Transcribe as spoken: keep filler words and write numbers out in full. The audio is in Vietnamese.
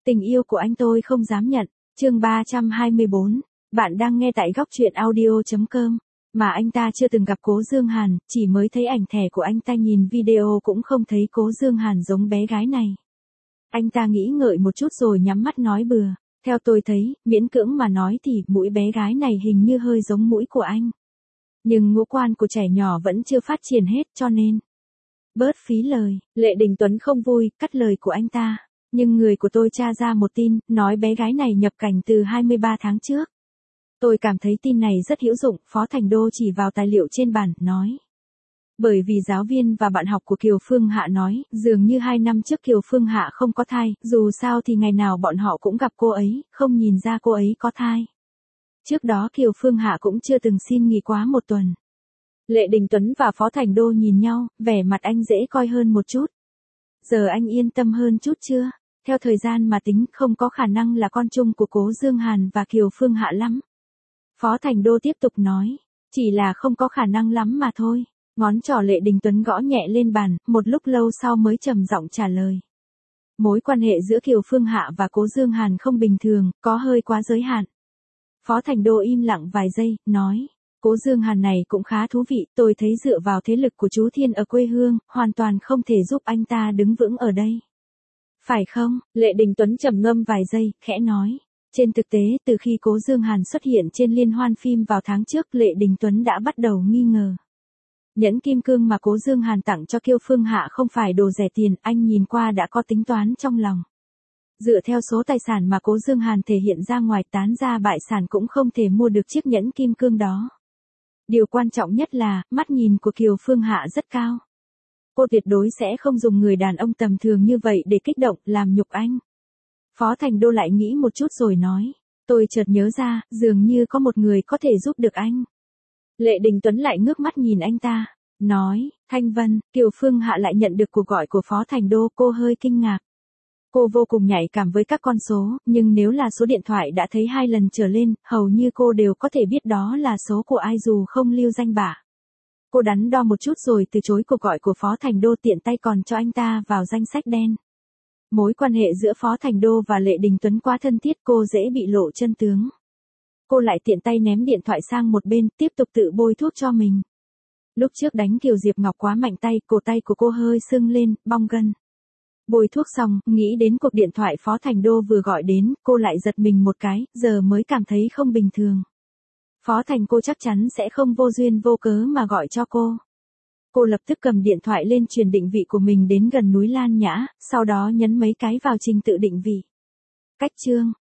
Tình yêu của anh tôi không dám nhận. Chương ba trăm hai mươi bốn. Bạn đang nghe tại góc truyện audio chấm com. Mà anh ta chưa từng gặp Cố Dương Hàn, chỉ mới thấy ảnh thẻ của anh ta, nhìn video cũng không thấy Cố Dương Hàn giống bé gái này. Anh ta nghĩ ngợi một chút rồi nhắm mắt nói bừa. Theo tôi thấy, miễn cưỡng mà nói thì mũi bé gái này hình như hơi giống mũi của anh. Nhưng ngũ quan của trẻ nhỏ vẫn chưa phát triển hết, cho nên bớt phí lời. Lệ Đình Tuấn không vui, cắt lời của anh ta. Nhưng người của tôi tra ra một tin, nói bé gái này nhập cảnh từ hai mươi ba tháng trước. Tôi cảm thấy tin này rất hữu dụng, Phó Thành Đô chỉ vào tài liệu trên bàn, nói. Bởi vì giáo viên và bạn học của Kiều Phương Hạ nói, dường như hai năm trước Kiều Phương Hạ không có thai, dù sao thì ngày nào bọn họ cũng gặp cô ấy, không nhìn ra cô ấy có thai. Trước đó Kiều Phương Hạ cũng chưa từng xin nghỉ quá một tuần. Lệ Đình Tuấn và Phó Thành Đô nhìn nhau, vẻ mặt anh dễ coi hơn một chút. Giờ anh yên tâm hơn chút chưa? Theo thời gian mà tính, không có khả năng là con chung của Cố Dương Hàn và Kiều Phương Hạ lắm. Phó Thành Đô tiếp tục nói, chỉ là không có khả năng lắm mà thôi. Ngón trỏ Lệ Đình Tuấn gõ nhẹ lên bàn, một lúc lâu sau mới trầm giọng trả lời. Mối quan hệ giữa Kiều Phương Hạ và Cố Dương Hàn không bình thường, có hơi quá giới hạn. Phó Thành Đô im lặng vài giây, nói. Cố Dương Hàn này cũng khá thú vị, tôi thấy dựa vào thế lực của chú Thiên ở quê hương, hoàn toàn không thể giúp anh ta đứng vững ở đây. Phải không? Lệ Đình Tuấn trầm ngâm vài giây, khẽ nói. Trên thực tế, từ khi Cố Dương Hàn xuất hiện trên liên hoan phim vào tháng trước, Lệ Đình Tuấn đã bắt đầu nghi ngờ. Nhẫn kim cương mà Cố Dương Hàn tặng cho Kiều Phương Hạ không phải đồ rẻ tiền, anh nhìn qua đã có tính toán trong lòng. Dựa theo số tài sản mà Cố Dương Hàn thể hiện ra ngoài, tán ra bại sản cũng không thể mua được chiếc nhẫn kim cương đó. Điều quan trọng nhất là, mắt nhìn của Kiều Phương Hạ rất cao. Cô tuyệt đối sẽ không dùng người đàn ông tầm thường như vậy để kích động, làm nhục anh. Phó Thành Đô lại nghĩ một chút rồi nói. Tôi chợt nhớ ra, dường như có một người có thể giúp được anh. Lệ Đình Tuấn lại ngước mắt nhìn anh ta. Nói, Thanh Vân. Kiều Phương Hạ lại nhận được cuộc gọi của Phó Thành Đô, cô hơi kinh ngạc. Cô vô cùng nhạy cảm với các con số, nhưng nếu là số điện thoại đã thấy hai lần trở lên, hầu như cô đều có thể biết đó là số của ai dù không lưu danh bạ. Cô đắn đo một chút rồi từ chối cuộc gọi của Phó Thành Đô, tiện tay còn cho anh ta vào danh sách đen. Mối quan hệ giữa Phó Thành Đô và Lệ Đình Tuấn quá thân thiết, cô dễ bị lộ chân tướng. Cô lại tiện tay ném điện thoại sang một bên, tiếp tục tự bôi thuốc cho mình. Lúc trước đánh Kiều Diệp Ngọc quá mạnh tay, cổ tay của cô hơi sưng lên, bong gân. Bôi thuốc xong, nghĩ đến cuộc điện thoại Phó Thành Đô vừa gọi đến, cô lại giật mình một cái, giờ mới cảm thấy không bình thường. Phó Thành cô chắc chắn sẽ không vô duyên vô cớ mà gọi cho cô. Cô lập tức cầm điện thoại lên truyền định vị của mình đến gần núi Lan Nhã, sau đó nhấn mấy cái vào trình tự định vị. Cách chương,